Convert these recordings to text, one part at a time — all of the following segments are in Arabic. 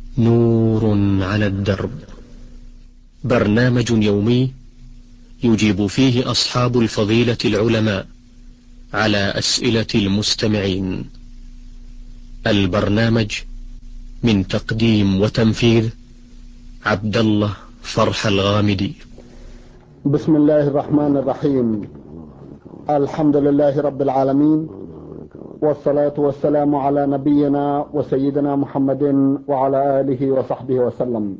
نور على الدرب، برنامج يومي يجيب فيه أصحاب الفضيلة العلماء على أسئلة المستمعين. البرنامج من تقديم وتنفيذ عبد الله فرح الغامدي. بسم الله الرحمن الرحيم. الحمد لله رب العالمين، والصلاة والسلام على نبينا وسيدنا محمد وعلى آله وصحبه وسلم.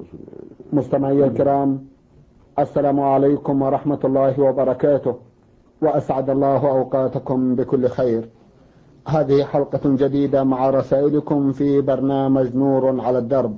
مستمعي الكرام، السلام عليكم ورحمة الله وبركاته، وأسعد الله أوقاتكم بكل خير. هذه حلقة جديدة مع رسائلكم في برنامج نور على الدرب.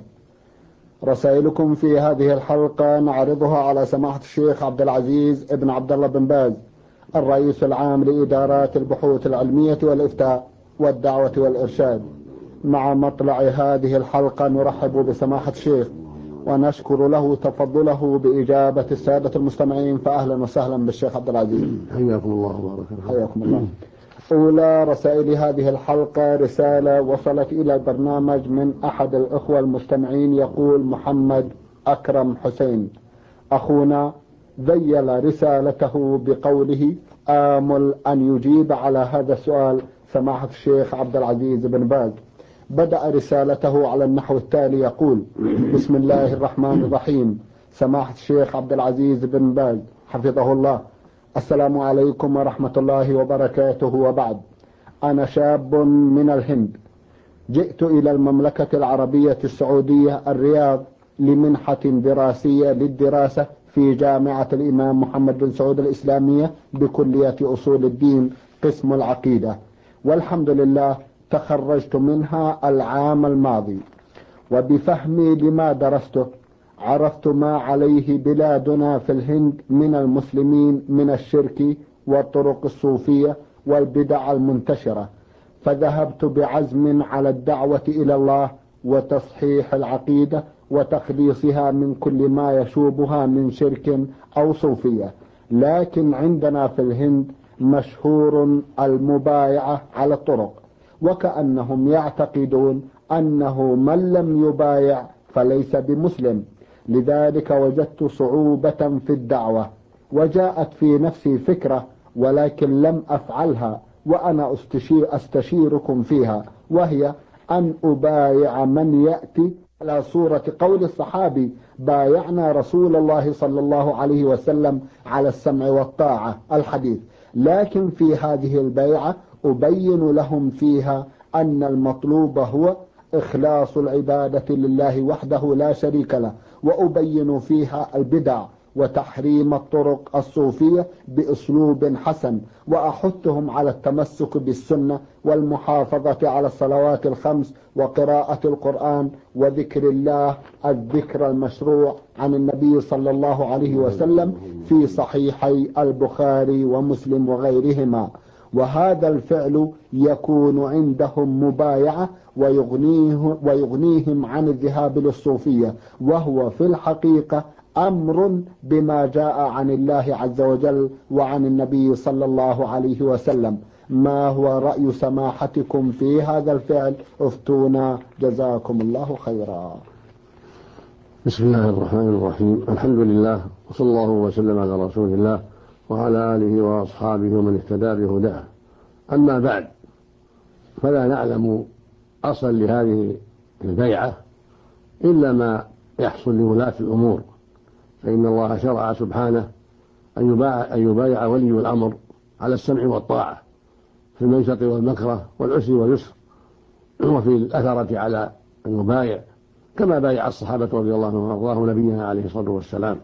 رسائلكم في هذه الحلقة نعرضها على سماحة الشيخ عبد العزيز ابن عبد الله بن باز، الرئيس العام لإدارات البحوث العلمية والإفتاء والدعوة والإرشاد. مع مطلع هذه الحلقة نرحب بسماحة الشيخ ونشكر له تفضله بإجابة السادة المستمعين، فأهلا وسهلا بالشيخ عبد العزيز. حياكم الله وبارك فيكم. حياكم الله. أولى رسائل هذه الحلقة رسالة وصلت إلى البرنامج من أحد الأخوة المستمعين، يقول محمد أكرم حسين أخونا ذيل رسالته بقوله: آمل أن يجيب على هذا السؤال سماحة الشيخ عبد العزيز بن باز. بدأ رسالته على النحو التالي، يقول: بسم الله الرحمن الرحيم. سماحة الشيخ عبد العزيز بن باز حفظه الله، السلام عليكم ورحمة الله وبركاته، وبعد. أنا شاب من الهند، جئت إلى المملكة العربية السعودية الرياض لمنحة دراسية للدراسة في جامعة الإمام محمد بن سعود الإسلامية بكلية أصول الدين قسم العقيدة، والحمد لله تخرجت منها العام الماضي. وبفهمي لما درسته عرفت ما عليه بلادنا في الهند من المسلمين من الشرك والطرق الصوفية والبدع المنتشرة، فذهبت بعزم على الدعوة إلى الله وتصحيح العقيدة وتخليصها من كل ما يشوبها من شرك أو صوفية. لكن عندنا في الهند مشهور المبايعة على الطرق، وكأنهم يعتقدون أنه من لم يبايع فليس بمسلم. لذلك وجدت صعوبة في الدعوة، وجاءت في نفسي فكرة ولكن لم أفعلها، وأنا أستشيركم فيها، وهي أن أبايع من يأتي على صورة قول الصحابي: بايعنا رسول الله صلى الله عليه وسلم على السمع والطاعة، الحديث. لكن في هذه البيعة أبين لهم فيها أن المطلوب هو إخلاص العبادة لله وحده لا شريك له، وأبين فيها البدع وتحريم الطرق الصوفية بأسلوب حسن، وأحثهم على التمسك بالسنة والمحافظة على الصلوات الخمس وقراءة القرآن وذكر الله الذكر المشروع عن النبي صلى الله عليه وسلم في صحيحي البخاري ومسلم وغيرهما. وهذا الفعل يكون عندهم مبايعة ويغنيهم عن الذهاب للصوفية، وهو في الحقيقة أمر بما جاء عن الله عز وجل وعن النبي صلى الله عليه وسلم. ما هو رأي سماحتكم في هذا الفعل؟ افتونا جزاكم الله خيرا. بسم الله الرحمن الرحيم. الحمد لله، وصلى الله وسلم على رسول الله وعلى آله وأصحابه ومن اهتدى بهداه. أما بعد، فلا نعلم أصلا لهذه البيعة إلا ما يحصل لولاة الأمور، فإن الله شرع سبحانه أن يبايع ولي الأمر على السمع والطاعة في المنشط والمكره والعسر واليسر، وفي الأثرة على أن يبايع كما بايع الصحابة رضي الله عنهم وأرضاهم نبينا عليه الصلاة والسلام.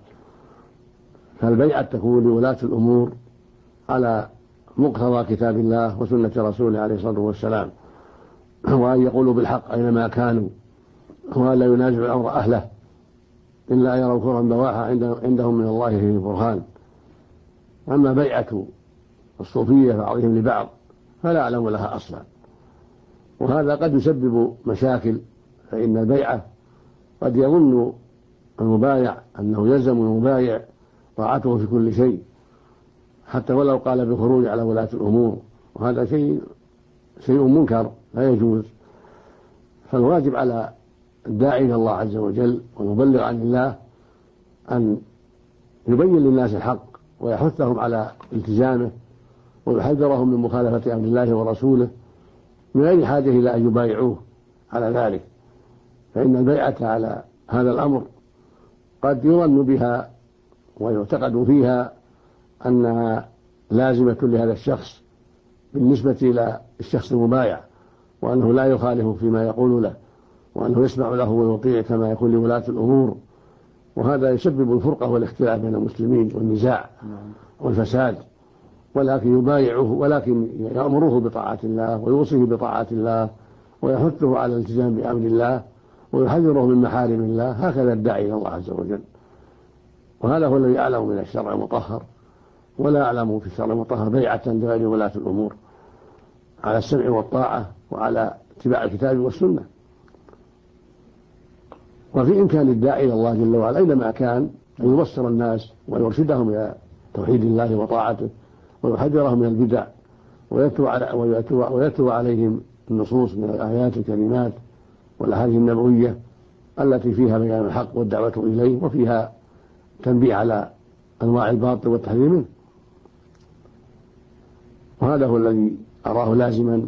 فالبيعة تكون لولاة الأمور على مقتضى كتاب الله وسنة رسوله عليه الصلاة والسلام، وأن يقولوا بالحق أينما كانوا، وأن لا ينازعوا الأمر أهله إلا أن يروا كفرا بواحا عندهم من الله فيه برهان. أما بيعة الصوفية بعضهم لبعض فلا أعلم لها أصلا، وهذا قد يسبب مشاكل، فإن البيعة قد يظن المبايع أنه يلزم المبايع طاعته في كل شيء حتى ولو قال بالخروج على ولاة الأمور، وهذا شيء منكر لا يجوز. فالواجب على الداعي إلى الله عز وجل ويبلغ عن الله أن يبين للناس الحق ويحثهم على التزامه ويحذرهم من مخالفة أمر الله ورسوله من غير حاجة إلى أن يبايعوه على ذلك، فإن البيعة على هذا الأمر قد يظن بها ويعتقد فيها أنها لازمة لهذا الشخص بالنسبة إلى الشخص المبايع، وأنه لا يخالف فيما يقول له، وأنه يسمع له ويطيع كما يقول لولاة الأمور، وهذا يسبب الفرقة والاختلاف بين المسلمين والنزاع والفساد. ولكن يبايعه، ولكن يأمره بطاعة الله ويوصيه بطاعة الله ويحثه على الالتزام بأمر الله ويحذره من محارم الله، هكذا الداعي إلى الله عز وجل. وهذا هو الذي أعلم من الشرع المطهر، ولا أعلم في الشرع المطهر بيعة لغير ولاة الأمور على السمع والطاعة وعلى اتباع الكتاب والسنة. وفي إمكان الداعي إلى الله جل وعلا أينما كان أن يبصر الناس ويرشدهم إلى توحيد الله وطاعته ويحذرهم من البدع ويتلو عليهم النصوص من الآيات الكريمات والأحاديث النبوية التي فيها بيان الحق والدعوة إليه وفيها تنبيه على أنواع الباطل والتحذير منه. وهذا هو الذي أراه لازما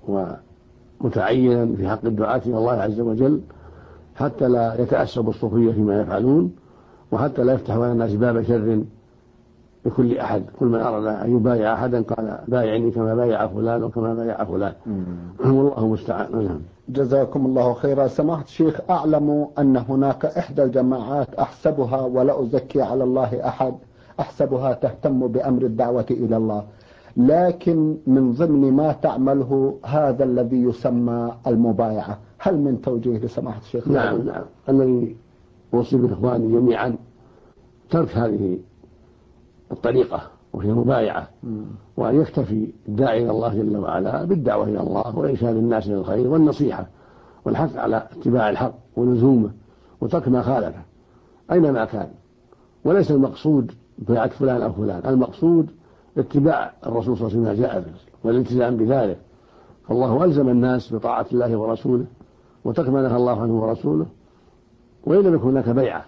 ومتعينا في حق الدعاة إلى الله عز وجل، حتى لا يتأسب الصوفية فيما يفعلون، وحتى لا يفتحوا على الناس باب شر لكل أحد. كل من أراد أن يبايع أحدا قال بايعني كما بايع فلان وكما بايع فلان. والله مستعان. جزاكم الله خيرا. سماحة الشيخ، أعلم أن هناك إحدى الجماعات أحسبها ولا أزكي على الله أحد، أحسبها تهتم بأمر الدعوة إلى الله، لكن من ضمن ما تعمله هذا الذي يسمى المبايعة، هل من توجيه لسماحة الشيخ؟ نعم. الذي أوصي بالإخوان جميعا ترك هذه الطريقة وهي المبايعة، وأن يكتفي الداعي إلى الله جل وعلا بالدعوة إلى الله وإرشاد الناس إلى الخير والنصيحة والحث على اتباع الحق ولزومه وترك ما خالفه أينما كان. وليس المقصود بيعة فلان أو فلان، المقصود اتباع الرسول صلى الله عليه وسلم جاء به والالتزام بذلك. فالله ألزم الناس بطاعة الله ورسوله وترك ما نهى الله عنه ورسوله، وإن لم يكن هناك بيعة،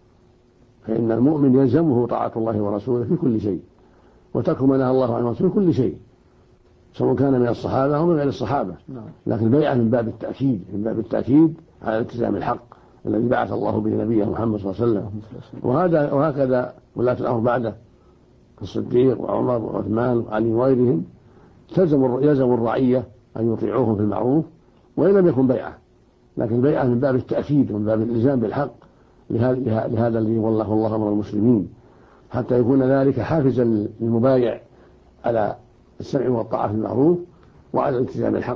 فإن المؤمن يلزمه طاعة الله ورسوله في كل شيء وترك ما نهى الله عنه ورسوله في كل شيء، سواء كان من الصحابة أو من غير الصحابة. لكن البيعة من باب التأكيد، من باب التأكيد على التزام الحق الذي بعث الله به نبيه محمد صلى الله عليه وسلم. وهكذا ولاة الأمر بعده الصديق وعمر وعثمان وعلي وغيرهم يلزم الرعية أن يطيعوهم في المعروف وإن لم يكن بيعة، لكن البيعة من باب التأكيد ومن باب الإلزام بالحق لهذا الذي والله الله أمر المسلمين، حتى يكون ذلك حافزا للمبايع على السمع والطاعة في المعروف وعلى الالتزام الحق.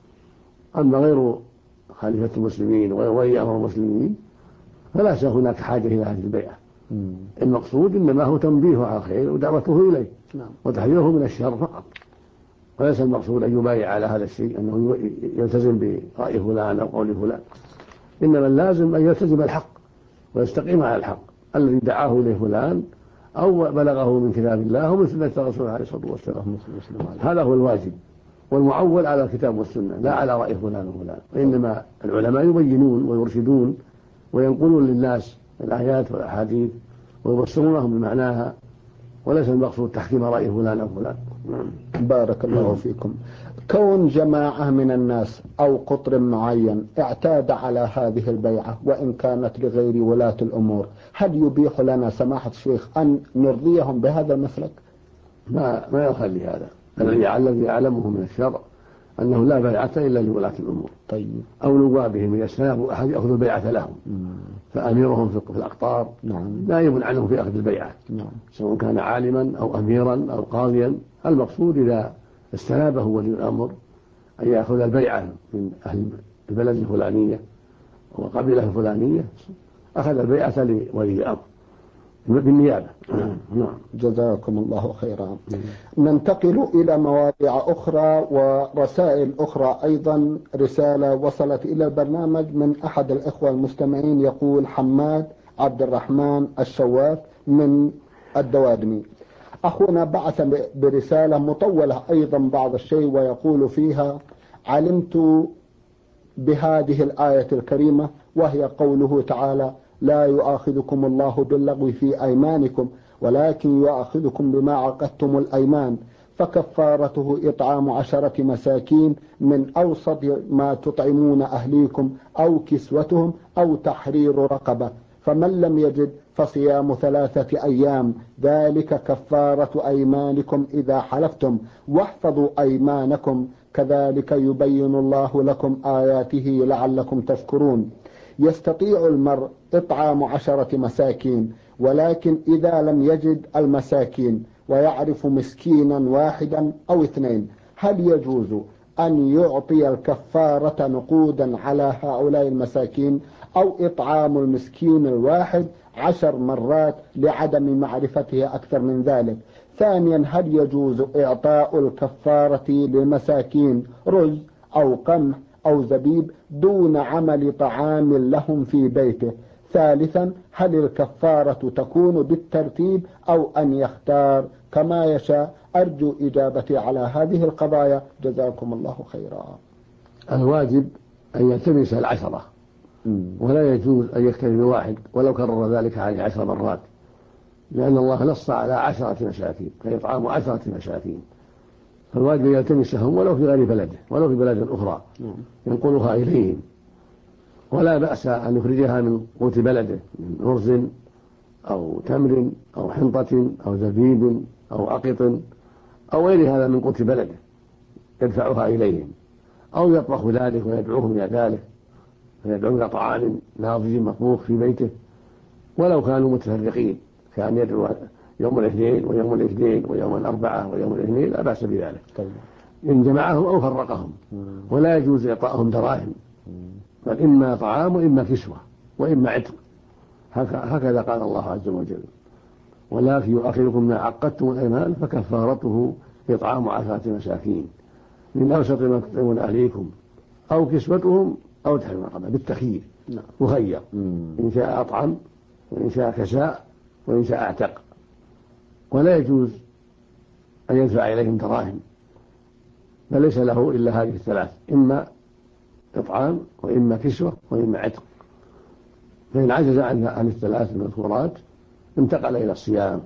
أما غير خليفة المسلمين وغير ولي أمر المسلمين فلا هناك حاجة إلى هذه البيعة. المقصود إنما هو تنبيهه على الخير ودعوته إليه وتحذيره من الشر فقط، وليس المقصود أن يبايع على هذا الشيء أنه يلتزم برأي فلان أو قول فلان، إنما اللازم أن يلتزم الحق ويستقيم على الحق الذي دعاه إليه فلان أو بلغه من كتاب الله أو من سنة رسوله عليه الصلاة والسلام. هذا هو الواجب والمعول على الكتاب والسنة، لا على رأي فلان وفلان. وإنما العلماء يبينون ويرشدون وينقلون للناس الآيات والأحاديث ويبصرونهم بمعناها، وليس المقصود تحكيم رأي فلان أو فلان. بارك الله فيكم. كون جماعة من الناس أو قطر معين اعتاد على هذه البيعة وإن كانت لغير ولاة الأمور، هل يبيح لنا سماحة الشيخ أن نرضيهم بهذا المسلك؟ ما يخلي هذا. الذي يعلمه من الشرع أنه لا بيعة إلا لولاة الأمور. طيب. أو نوابهم من السلام أحد يأخذ البيعة لهم. فأميرهم في الأقطار نائب عنهم في أخذ البيعة. سواء كان عالما أو أميرا أو قاضيا. المقصود إذا استنابه ولي الأمر أن يأخذ البيعة من أهل البلد الفلانية وقبيلة الفلانية، أخذ البيعة لولي الأمر بالنيابة. جزاكم الله خيرا. ننتقل إلى مواضيع أخرى ورسائل أخرى. أيضا رسالة وصلت إلى البرنامج من أحد الإخوة المستمعين، يقول حماد عبد الرحمن الشواف من الدوادمي: أخونا بعث برسالة مطولة أيضا بعض الشيء، ويقول فيها: علمت بهذه الآية الكريمة وهي قوله تعالى: لا يؤاخذكم الله باللغو في أيمانكم ولكن يؤاخذكم بما عقدتم الأيمان، فكفارته إطعام 10 مساكين من أوسط ما تطعمون أهليكم أو كسوتهم أو تحرير رقبة، فمن لم يجد فصيام 3 أيام، ذلك كفارة أيمانكم إذا حلفتم، واحفظوا أيمانكم، كذلك يبين الله لكم آياته لعلكم تشكرون. يستطيع المرء إطعام 10 مساكين، ولكن إذا لم يجد المساكين ويعرف مسكينا واحدا أو 2، هل يجوز أن يعطي الكفارة نقودا على هؤلاء المساكين، أو إطعام المسكين الواحد 10 مرات لعدم معرفته أكثر من ذلك؟ ثانيا، هل يجوز إعطاء الكفارة للمساكين رز أو قمح أو زبيب دون عمل طعام لهم في بيته؟ ثالثا، هل الكفارة تكون بالترتيب أو أن يختار كما يشاء؟ أرجو إجابتي على هذه القضايا، جزاكم الله خيرا. الواجب أن يلتمس 10، ولا يجوز أن يكتفي بواحد ولو كرر ذلك عليه 10 مرات، لأن الله نص على 10 مساكين، فيطعام 10 مساكين، فالواجب يلتمسهم ولو في غير بلده، ولو في بلد أخرى ينقلها إليهم، ولا بأس أن يخرجها من قوت بلده من أرز أو تمر أو حنطة أو زبيب أو أقط أو غير هذا من قوت بلده يدفعها إليهم، أو يطبخ ذلك ويدعوهم إلى ذلك، فيدعو إلى طعام ناضج مطبوخ في بيته، ولو كانوا متفرقين، كان يدعو يوم الاثنين ويوم الاثنين ويوم الأربعاء ويوم الاثنين، لا بأس بذلك إن جمعهم أو فرقهم. ولا يجوز إعطائهم دراهم، بل إما طعام وإما كسوة وإما عتق، هكذا قال الله عز وجل: ولكن يؤاخذكم ما عقدتم الأيمان فكفارته إطعام 10 مساكين من أوسط ما تطعمون أهليكم أو كسوتهم أو تحرير رقبة، بالتخيير، مخير، إن شاء أطعم وإن شاء كساء وإن شاء أعتق. ولا يجوز أن يدفع إليهم دراهم، بل ليس له إلا هذه 3، إما إطعام وإما كسوة وإما عتق. فإن عجز عن ال3 المذكورات انتقل إلى الصيام،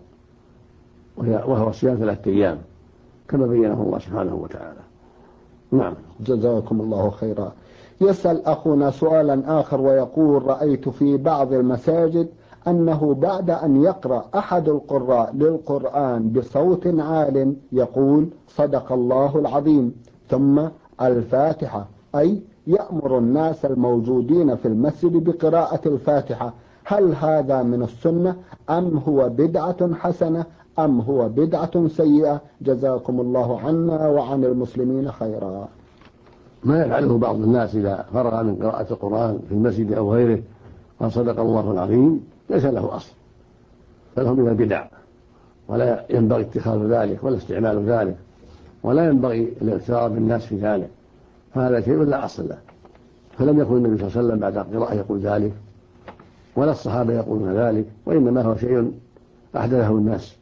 وهو صيام 3 أيام كما بينه الله سبحانه وتعالى. نعم، جزاكم الله خيرا. يسأل أخونا سؤالا آخر ويقول: رأيت في بعض المساجد أنه بعد أن يقرأ أحد القراء للقرآن بصوت عال يقول: صدق الله العظيم، ثم الفاتحة، أي يأمر الناس الموجودين في المسجد بقراءة الفاتحة. هل هذا من السنة أم هو بدعة حسنة أم هو بدعة سيئة؟ جزاكم الله عنا وعن المسلمين خيرا. ما يفعله بعض الناس إذا فرغ من قراءة القرآن في المسجد أو غيره قال صدق الله العظيم ليس له أصل، فله من البدع، ولا ينبغي اتخاذ ذلك ولا استعمال ذلك، ولا ينبغي الاغترار بالناس في ذلك، فهذا شيء لا أصل له. فلم يكن النبي صلى الله عليه وسلم بعد القراءة يقول ذلك، ولا الصحابة يقولون ذلك، وإنما هو شيء أحدثه الناس،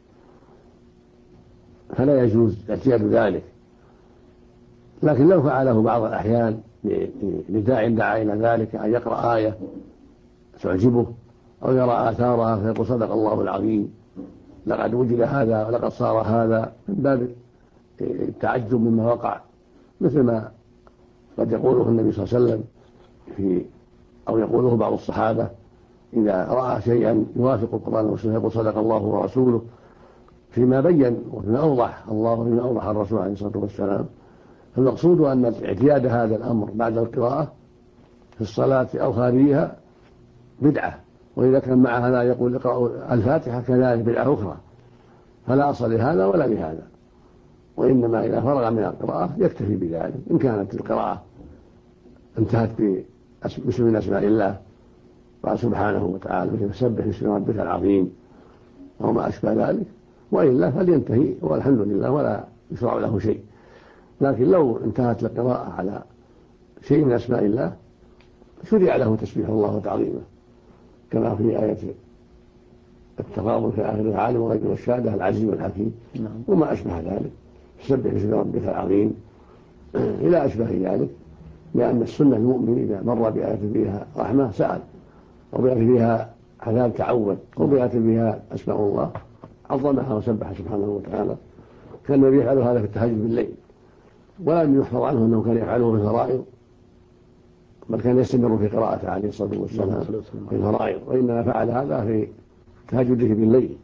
فلا يجوز اعتياد ذلك. لكن لو فعله بعض الأحيان لداع دعا إلى ذلك، أن يقرأ آية تعجبه أو يرى آثارها فيقول صدق الله العظيم، لقد وجد هذا ولقد صار هذا، من باب التعجب مما وقع، مثل ما قد يقوله النبي صلى الله عليه وسلم أو يقوله بعض الصحابة إذا رأى شيئا يوافق القرآن والسنة يقول صدق الله ورسوله، فيما بين وفيما أوضح الله وفيما أوضح الرسول عليه الصلاة والسلام. فالمقصود أن اعتياد هذا الأمر بعد القراءة في الصلاة أو خارجها بدعة، وإذا كان مع هذا يقول اقرأوا الفاتحة كذلك بدعة أخرى، فلا أصل لهذا ولا لهذا، وإنما إذا فرغ من القراءة يكتفي بذلك. إن كانت القراءة انتهت باسم من أسماء الله قال سبحانه وتعالى فسبح باسم ربك العظيم أو ما أشبه ذلك، وإلا فلينتهي والحمد لله ولا يشرع له شيء. لكن لو انتهت القراءة على شيء من أسماء الله شرع له تسبيح الله وتعظيمه، كما في آية التفاضل في آخر العالم وغير والشهادة العزيز والحكيم وما أشبه ذلك، فسبح باسم ربك العظيم إلى أشبه ذلك. لأن السنة المؤمن إذا مر بآية فيها رحمة سأل، وبآية فيها عذاب تعود، وبآية فيها أسماء الله عظمها وسبح سبحانه وتعالى. كان النبي يفعل هذا في التهجد بالليل، ولم يحفظ عنه أنه كان يفعله في الفرائض، بل كان يستمر في قراءته عليه الصلاة والسلام في الفرائض، وإنما فعل هذا في تهجده بالليل.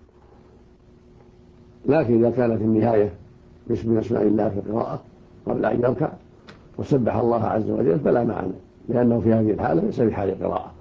لكن إذا كانت النهاية باسم أسماء الله في القراءة قبل أن يركع وسبح الله عز وجل فلا معنى، لأنه في هذه الحالة ليس بحال القراءة.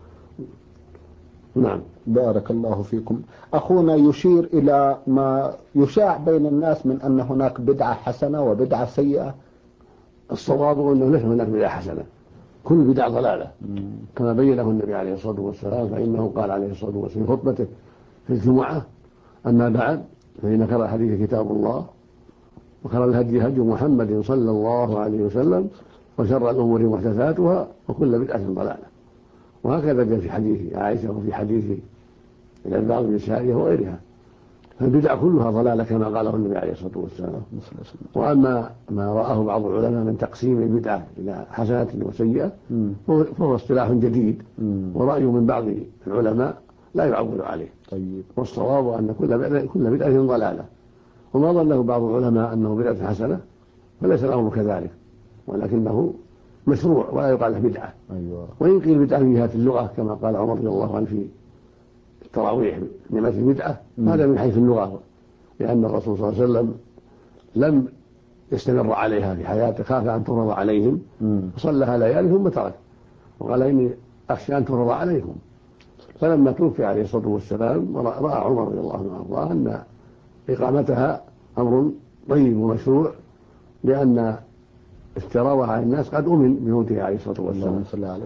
نعم. بارك الله فيكم. أخونا يشير إلى ما يشاع بين الناس من أن هناك بدعة حسنة وبدعة سيئة. الصواب أنه ليس هناك بدعة حسنة، كل بدعة ضلالة كما بينه النبي عليه الصلاة والسلام، فإنه قال عليه الصلاة والسلام في خطبته في الجمعة: أما بعد فإن خير الحديث كتاب الله، وخير الهدي هدي محمد صلى الله عليه وسلم، وشر الأمور محدثاتها، وكل بدعة ضلالة. وهكذا جاء في حديث عائشة وفي حديث العباد بن سارية وغيرها، فالبدع كلها ضلالة كما قاله النبي عليه الصلاة والسلام. وأما ما رآه بعض العلماء من تقسيم البدعة إلى حسنة وسيئة فهو اصطلاح جديد، ورأي من بعض العلماء لا يعول عليه. طيب. والصواب أن كل بدعة ضلالة، وما ظنه بعض العلماء أنه بدعة حسنة فليس الأمر كذلك، ولكنه مشروع ولا يقال له بدعة. أيوة. وإن قيل بدعة من جهة اللغة كما قال عمر رضي الله عنه في التراويح نعمة البدعة، هذا من حيث اللغة، لأن الرسول صلى الله عليه وسلم لم يستمر عليها في حياته، خاف أن تفرض عليهم فصلىها ليالي ثم ترك، وقال إني أخشى أن تفرض عليكم. فلما توفي عليه الصلاة والسلام رأى عمر رضي الله عنه وأرضاه أن إقامتها أمر طيب ومشروع، لأن افتراءها على الناس قد أمن بموته عليه الصلاة والسلام.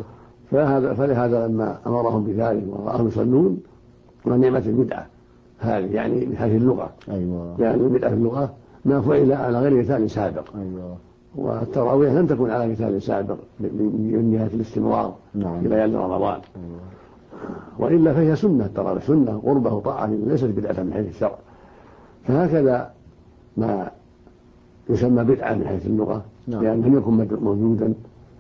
فلهذا لما أمرهم بذلك ورآهم يصلون ونعمة البدعة هذه، يعني من حيث اللغة. أيوة. يعني البدعة في اللغة ما فعل على غير مثال سابق. أيوة. والتراويح لم تكن على مثال سابق من جهة الاستمرار في ليالي رمضان. أيوة. وإلا فهي سنة، التراويح سنة قربة وطاعة، ليست بدعة من حيث الشرع. فهكذا ما يسمى بدعة من حيث اللغة لأن لم يكن موجودا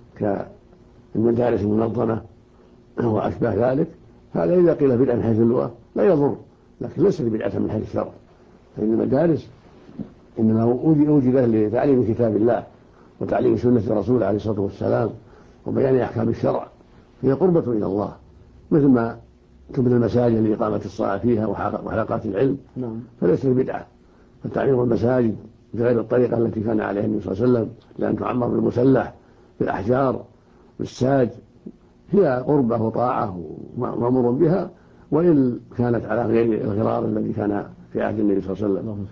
كالمدارس المنظمة وأشباه ذلك، هذا إذا قيل بدعة من حيث اللغة لا يضر، لكن ليست بدعة من حيث الشرع، فإن المدارس إنما وجدت لتعليم كتاب الله وتعليم سنة الرسول عليه الصلاة والسلام وبيان أحكام الشرع، هي قربة إلى الله، مثل ما تبنى المساجد لإقامة الصلاة فيها وحلقات العلم. فليست بدعة. فتعمير المساجد بغير الطريقة التي كان عليها النبي صلى الله عليه وسلم، لأن تعمر بالمسلح بالأحجار بالساج، هي قربة وطاعة ومأمور بها، وإن كانت على غير الغرار الذي كان في عهد النبي صلى الله عليه وسلم.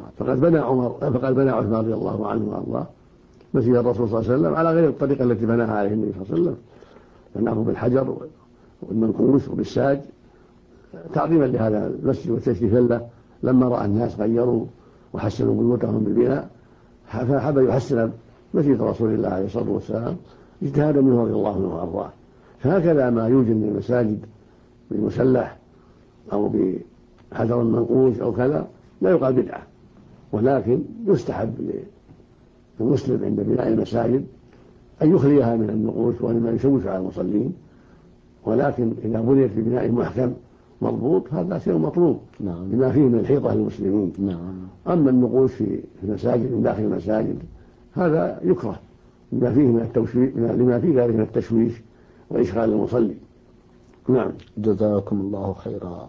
فقد بنى عثمان رضي الله عنه وأرضاه مسجد الرسول صلى الله عليه وسلم على غير الطريقة التي بناها عليه النبي صلى الله عليه وسلم، بناه بالحجر والمنقوش وبالساج تعظيما لهذا المسجد وتشريفا له. لما رأى الناس غيروا وحسنوا بيوتهم بالبناء فحب يحسن مسجد رسول الله عليه الصلاة والسلام اجتهادا منه رضي الله عنه وأرضاه. فهكذا ما يوجد من المساجد بالمسلح أو بحجر منقوش أو كذا لا يقال بدعة، ولكن يستحب للمسلم عند بناء المساجد أن يخليها من النقوش ومما يشوش على المصلين، ولكن إذا بنيت ببناء محكم مضبوط هذا شيء مطلوب بما فيه من الحيطة للمسلمين. أما النقوش في المساجد من داخل المساجد هذا يكره لما فيه ذلك من التشويش وإشغال المصلي. نعم. جزاكم الله خيرا.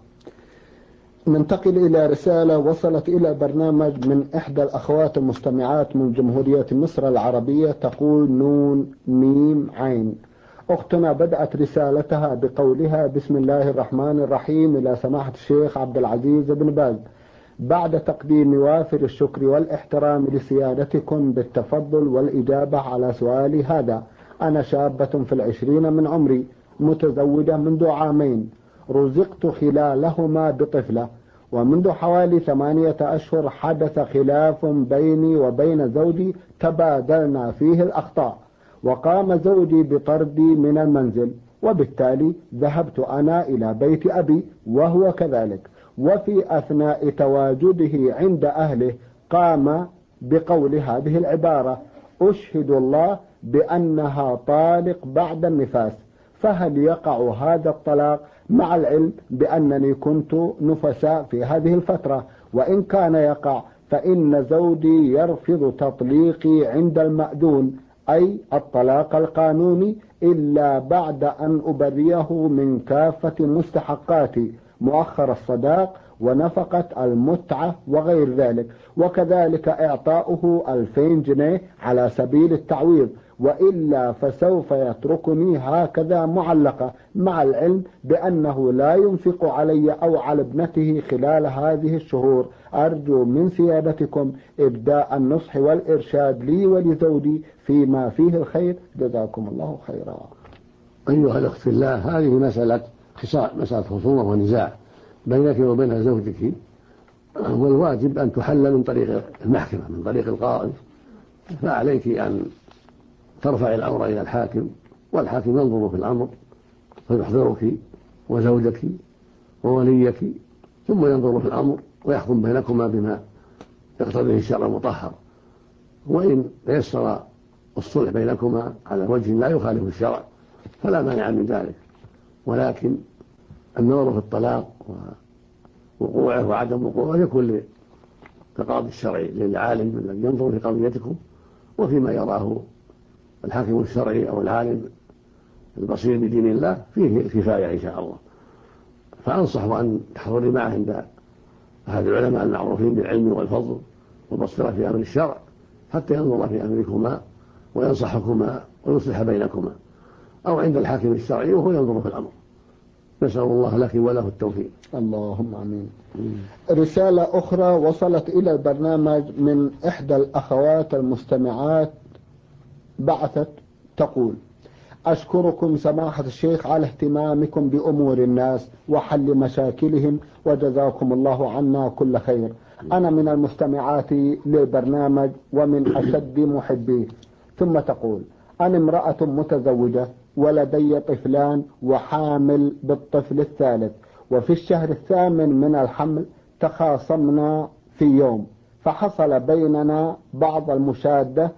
ننتقل إلى رسالة وصلت إلى برنامج من إحدى الأخوات المستمعات من جمهورية مصر العربية، تقول نون ميم عين. أختنا بدأت رسالتها بقولها: بسم الله الرحمن الرحيم، إلى سماحة الشيخ عبد العزيز بن باز، بعد تقديم وافر الشكر والاحترام لسيادتكم بالتفضل والإجابة على سؤالي هذا. أنا شابة في 20 من عمري، متزوجة منذ عامين، رزقت خلالهما بطفلة، ومنذ حوالي 8 أشهر حدث خلاف بيني وبين زوجي تبادلنا فيه الأخطاء، وقام زوجي بطردي من المنزل، وبالتالي ذهبت أنا إلى بيت أبي وهو كذلك. وفي أثناء تواجده عند أهله قام بقول هذه العبارة: أشهد الله بأنها طالق بعد النفاس، فهل يقع هذا الطلاق مع العلم بأنني كنت نفساء في هذه الفترة؟ وإن كان يقع فإن زوجي يرفض تطليقي عند المأذون، أي الطلاق القانوني، إلا بعد أن أبريه من كافة مستحقاتي، مؤخر الصداق ونفقة المتعة وغير ذلك، وكذلك إعطاؤه 2000 جنيه على سبيل التعويض، وإلا فسوف يتركني هكذا معلقة، مع العلم بأنه لا ينفق علي أو على ابنته خلال هذه الشهور. أرجو من سيادتكم إبداء النصح والإرشاد لي ولزوجي فيما فيه الخير، جزاكم الله خيرا. أيها الأخت في الله، هذه مسألة خصومة ونزاع بينك وبين زوجك، والواجب أن تحل من طريق المحكمة، من طريق القاضي، فعليك أن ترفع الأمر إلى الحاكم، والحاكم ينظر في الأمر فيحضرك وزوجك ووليك، ثم ينظر في الأمر ويحكم بينكما بما يقتضيه الشرع المطهر. وإن تيسر الصلح بينكما على وجه لا يخالف الشرع فلا مانع من ذلك، ولكن النظر في الطلاق ووقوعه وعدم وقوعه يكون للقاضي الشرعي، للعالم الذي ينظر في قضيتكم وفيما يراه الحاكم الشرعي أو العالم البصير بدين الله فيه كفاية إن شاء الله. فأنصح أن تحضري معه عند أحد العلماء المعروفين بالعلم والفضل والبصيرة في أمر الشرع، حتى ينظر في أمركما وينصحكما ويصلح بينكما، أو عند الحاكم الشرعي وهو ينظر في الأمر. نسأل الله لك وله التوفيق. اللهم آمين. رسالة أخرى وصلت إلى البرنامج من إحدى الأخوات المستمعات، بعثت تقول: أشكركم سماحة الشيخ على اهتمامكم بأمور الناس وحل مشاكلهم، وجزاكم الله عنا كل خير. أنا من المستمعات للبرنامج ومن أشد محبيه. ثم تقول: أنا امرأة متزوجة ولدي طفلان وحامل بالطفل الثالث، وفي الشهر الثامن من الحمل تخاصمنا في يوم، فحصل بيننا بعض المشادة،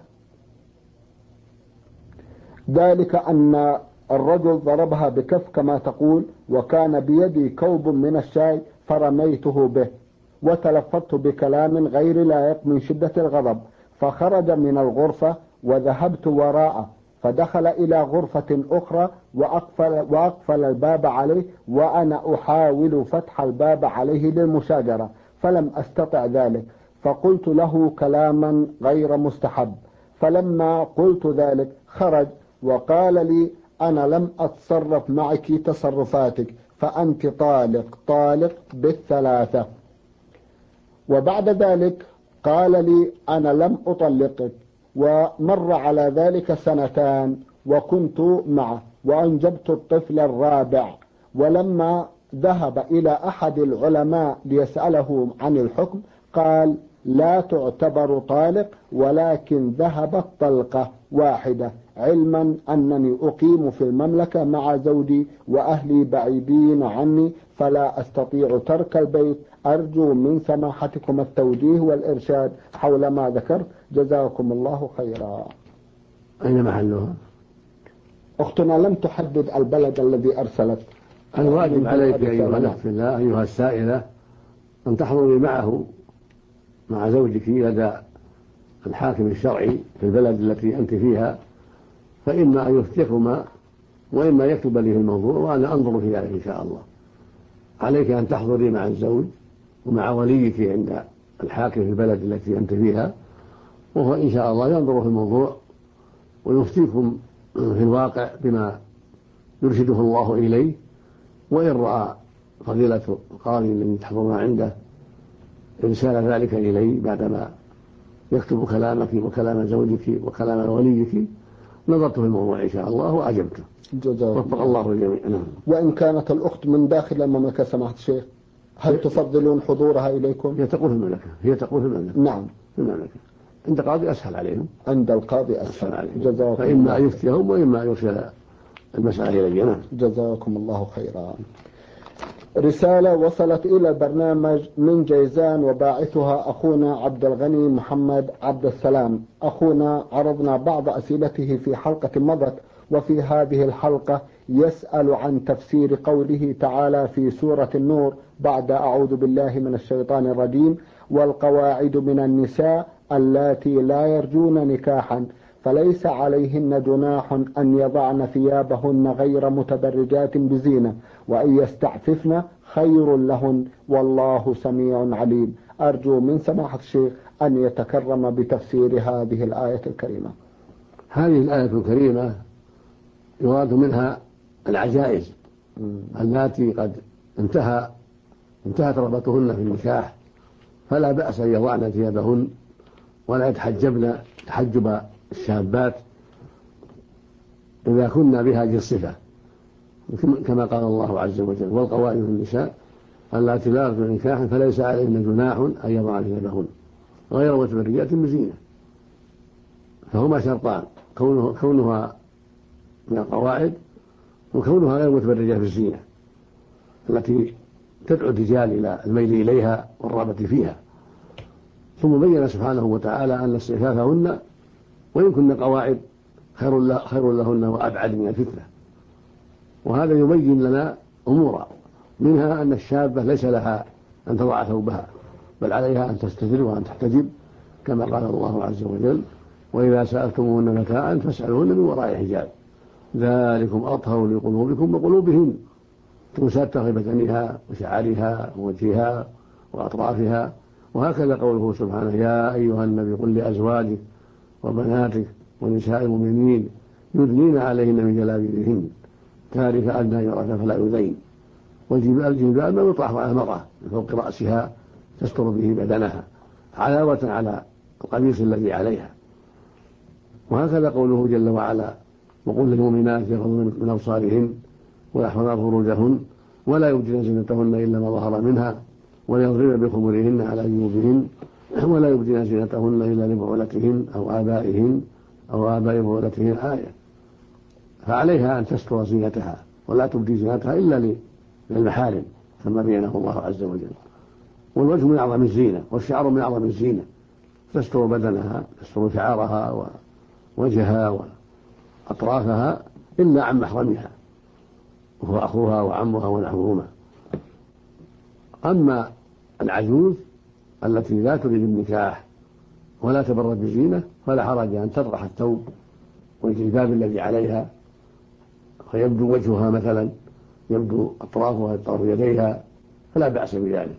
ذلك أن الرجل ضربها بكف كما تقول، وكان بيدي كوب من الشاي فرميته به وتلفظت بكلام غير لائق من شدة الغضب، فخرج من الغرفة وذهبت وراءه، فدخل إلى غرفة أخرى وأقفل الباب عليه، وأنا أحاول فتح الباب عليه للمشاجرة فلم أستطع ذلك، فقلت له كلاما غير مستحب، فلما قلت ذلك خرج وقال لي: أنا لم أتصرف معك تصرفاتك، فأنت طالق بالثلاثة. وبعد ذلك قال لي: أنا لم أطلقك، ومر على ذلك 2 سنين وكنت معه وأنجبت الطفل الرابع، ولما ذهب إلى أحد العلماء ليسأله عن الحكم قال: لا تعتبر طالق، ولكن ذهبت طلقة واحدة، علما أنني أقيم في المملكة مع زوجي وأهلي بعيدين عني فلا أستطيع ترك البيت. أرجو من سماحتكم التوجيه والإرشاد حول ما ذكرت، جزاكم الله خيرا. أين محلها؟ أختنا لم تحدد البلد الذي أرسلت. الواجب عليك أيها الأخت في الله، أيها السائلة، أن تحضري معه مع زوجك لدى الحاكم الشرعي في البلد التي أنت فيها، فإما أن يفتيكما وإما يكتب لي الموضوع وأنا أنظر في ذلك إن شاء الله. عليك أن تحضري مع الزوج ومع وليك عند الحاكم في البلد التي أنت فيها، وهو إن شاء الله ينظر في الموضوع ويفتيكم في الواقع بما يرشده الله إليه. وإن رأى فضيلة القاضي الذي تحضرنا عنده إرسال ذلك إليه بعدما يكتب كلامك وكلام زوجك وكلام وليك، نظرت في الموضوع إن شاء الله وأجبته. وفق الله الجميع. وإن كانت الأخت من داخل المملكة سماحة الشيخ، هل تفضلون حضورها إليكم؟ هي تقول في المملكة. نعم، في المملكة عند قاضي أسهل عليهم. عند القاضي أسهل عليهم. جزاكم فإما يفتيهم وإما يرسل المسألة إلينا. جزاكم الله خيرا. رسالة وصلت إلى البرنامج من جيزان وباعثها أخونا عبد الغني محمد عبد السلام. أخونا عرضنا بعض أسئلته في حلقة مضت، وفي هذه الحلقة يسأل عن تفسير قوله تعالى في سورة النور بعد أعوذ بالله من الشيطان الرجيم: والقواعد من النساء اللاتي لا يرجون نكاحا فليس عليهن جناح أن يضعن ثيابهن غير متبرجات بزينة وأن يستعففن خير لهن والله سميع عليم. أرجو من سماحة الشيخ أن يتكرم بتفسير هذه الآية الكريمة. هذه الآية الكريمة يراد منها العجائز اللاتي قد انتهت رغبتهن في النكاح، فلا بأس أن يضعن ثيابهن ولا يتحجبن تحجب الشابات إذا كنا بهذه الصفة، كما قال الله عز وجل: والقواعد من النساء اللاتي لا يرجون نكاحا فليس عليهن جناح أن يضعن ثيابهن غير متبرجات بزينة. فهما شرطان: كونها من القواعد، وكونها غير متبرجة بالزينة التي تدعو الرجال إلى الميل إليها والرغبة فيها. ثم بين سبحانه وتعالى أن استعفافهن وإن كن قواعد خير لهن وأبعد من الفتنة. وهذا يبين لنا أمورا، منها أن الشابة ليس لها أن تضع ثوبها، بل عليها أن تستتر وأن تحتجب، كما قال الله عز وجل: وإذا سألتموهن متاعا فاسألوهن من وراء حجاب ذلكم أطهر لقلوبكم وقلوبهن. تستر بدنها وشعرها ووجهها وأطرافها. وهكذا قوله سبحانه: يا أيها النبي قل لأزواجك وبناتك ونساء المؤمنين يدنين عليهن من جلابيبهن ذلك أدنى يعرفن فلا يؤذين. والجلباب ما يطرح على المرأة من فوق رأسها تستر به بدنها علاوة على القميص الذي عليها. وهكذا قوله جل وعلا: وقل للمؤمنات يغضضن من أبصارهن ويحفظن فروجهن ولا يبدين زينتهن إلا ما ظهر منها وليضربن بخمرهن على جيوبهن ولا يبدين زينتهن إلا لبعولتهن أو آبائهن أو آباء بعولتهن. آية. فعليها أن تستر زينتها ولا تبدي زينتها إلا للمحارم كما بينه الله عز وجل. والوجه من أعظم الزينة والشعر من أعظم الزينة، تستر بدنها، تستر شعرها ووجهها وأطرافها إلا عن محرمها وهو أخوها وعمها ونحوهما. أما العجوز التي لا تريد النكاح ولا تبرد بزينة فلا حرج أن تطرح الثوب والجلباب الذي عليها فيبدو وجهها مثلا، يبدو أطرافها أطراف يديها، فلا بأس بذلك.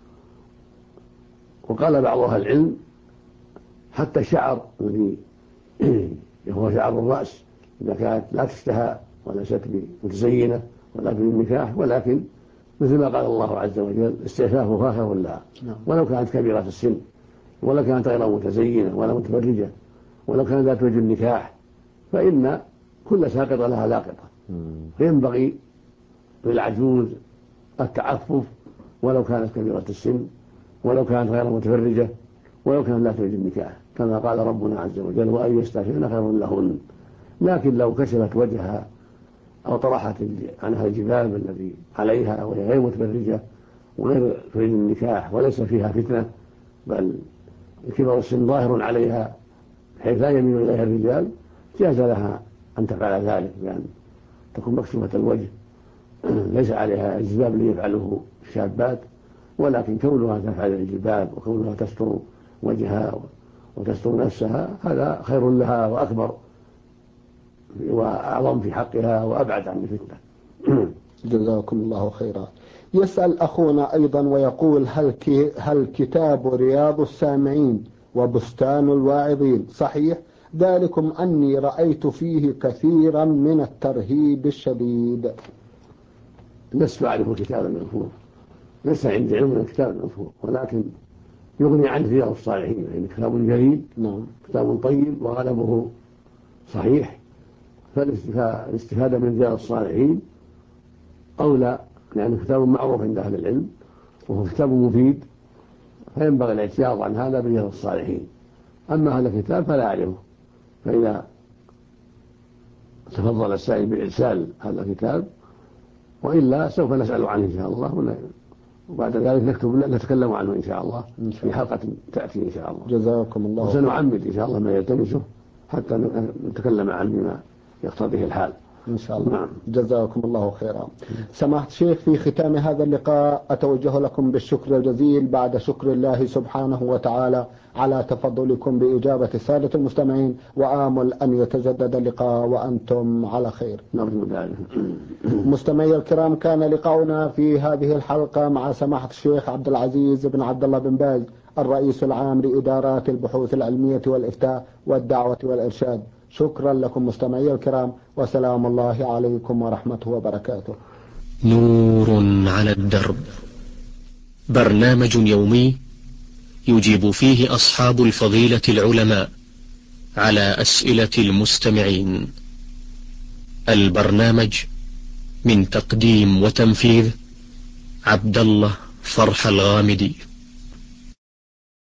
وقال بعض أهل العلم حتى الشعر الذي هو شعر الرأس إذا كانت لا تشتهى وليست متزينة ولا بالنكاح، ولكن مثل ما قال الله عز وجل: استعفافها خير لها، ولو كانت كبيرة السن، ولو كانت غير متزينة ولا متبرجة، ولو كانت ذات وجه النكاح، فإن كل ساقطة لها لاقطة. فينبغي للعجوز التعفف ولو كانت كبيرة السن، ولو كانت غير متبرجة، ولو كانت لا توجد النكاح، كما قال ربنا عز وجل: وأن يستعففن خير لهن. لكن لو كشفت وجهها أو طرحت عنها الجباب الذي عليها وهي غير متبرجة وغير تريد النكاح وليس فيها فتنة، بل كبر السن ظاهر عليها بحيث لا يميل إليها الرجال، جاز لها أن تفعل ذلك بأن تكون مكشوفة الوجه ليس عليها الجباب اللي يفعله الشابات، ولكن كونها تفعل الجباب وكونها تستر وجهها وتستر نفسها هذا خير لها وأكبر وأعظم في حقها وأبعد عن الفتنة. جزاكم الله خيرا. يسأل أخونا أيضا ويقول: هل كتاب رياض السامعين وبستان الواعظين صحيح؟ ذلكم أني رأيت فيه كثيرا من الترهيب الشديد. لست أعرف كتابا مذكور، ليس عندي علم من الكتاب المذكور، ولكن يغني عن رياض الصالحين، يعني كتاب جليل كتاب طيب وغلبه صحيح، فالاستفادة من رياض الصالحين أولى، لأنه كتاب معروف عند أهل العلم وهو كتاب مفيد، فينبغي الاعتياض عن هذا برياض الصالحين. أما هذا الكتاب فلا أعرفه، فإذا تفضل السائل بإرسال هذا الكتاب وإلا سوف نسأل عنه إن شاء الله، وبعد ذلك نتكلم عنه إن شاء الله في حلقة تأتي إن شاء الله. جزاكم الله. وسنعمد إن شاء الله ما يلتمسه حتى نتكلم عنه بما يقتضيه الحال إن شاء الله. نعم. جزاكم الله خيرا. سماحة الشيخ، في ختام هذا اللقاء أتوجه لكم بالشكر الجزيل بعد شكر الله سبحانه وتعالى على تفضلكم بإجابة السادة المستمعين، وآمل أن يتجدد اللقاء وأنتم على خير. نرجو ذلك. مستمعي الكرام، كان لقاؤنا في هذه الحلقة مع سماحة الشيخ عبد العزيز بن عبد الله بن باز، الرئيس العام لإدارات البحوث العلمية والإفتاء والدعوة والإرشاد. شكرا لكم مستمعي الكرام، وسلام الله عليكم ورحمته وبركاته. نور على الدرب، برنامج يومي يجيب فيه أصحاب الفضيلة العلماء على أسئلة المستمعين. البرنامج من تقديم وتنفيذ عبد الله فرح الغامدي.